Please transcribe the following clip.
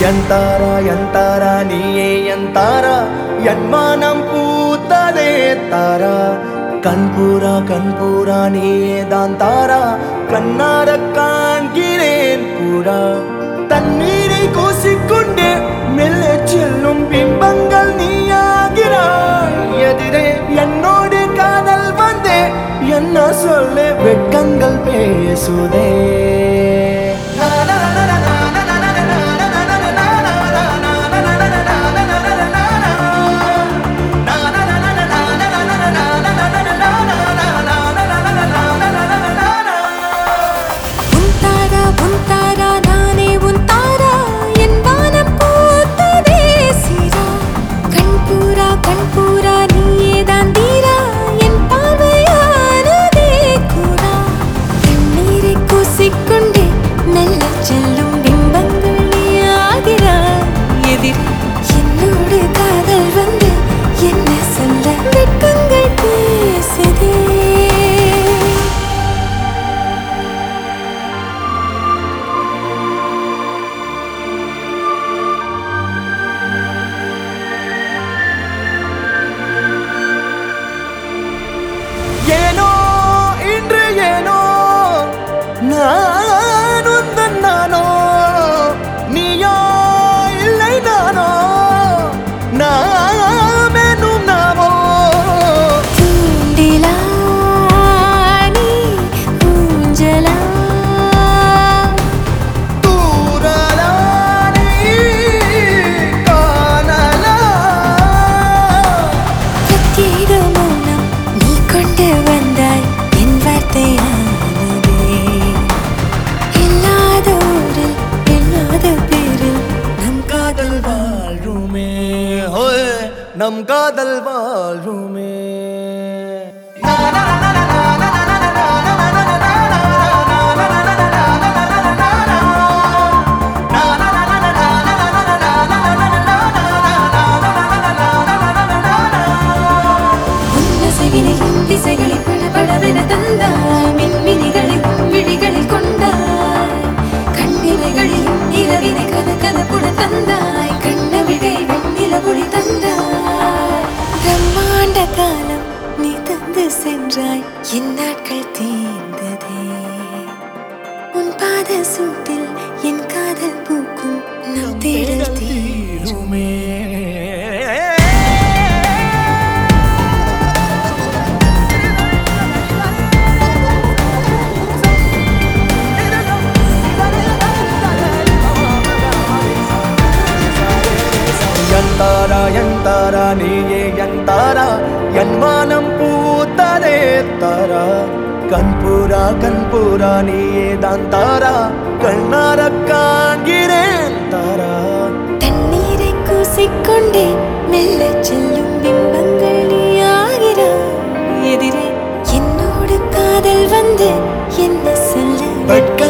ಎಂತಾರ ನೀಯೇ ಎಂತಾರ ಎನ್ಮಾನಂ பூத்ததே தாரா கண்பூரா நீயே தான் தாரா கண்ணார காண்கிறேன் கூடா தண்ணீரை கூசிக்கொண்டே மெல்ல செல்லும் பிம்பங்கள் நீயாகிறாய் எதிரே என்னோடு காதல் வந்தே என்ன சொல்ல வெட்கங்கள் பேசுதே நம் காதல் வாழுமே திசைகளை படபடவென தந்தாய் மின்மினிகளை விழிகளில் கொண்டாய் கண்ணிமைகளில் இரவினை கதகதப்புட தந்தாய் கண்ணவிழை வெண்ணில ஒளி தந்தாய் பிரம்மாண்ட காலம் நீ தந்து சென்றாய் என் நாட்கள் தீர்ந்ததே உன் பாத சூட்டில் என் காதல் பூக்கும் நம் தேடல் தீருமே ಎಂತಾರ ನೀಯೇ ಎಂತಾರ ಎನ್ಮಾನಂ பூத்ததே தாரா கண்பூரா நீயே தான் தாரா கண்ணார காண்கிறேன் தாரா தண்ணீரை கூசிக்கொண்டே மெல்ல செல்லும் பிம்பங்கள் நீயாகிறாய் எதிரே என்னோடு காதல் வந்து என்ன சொல்ல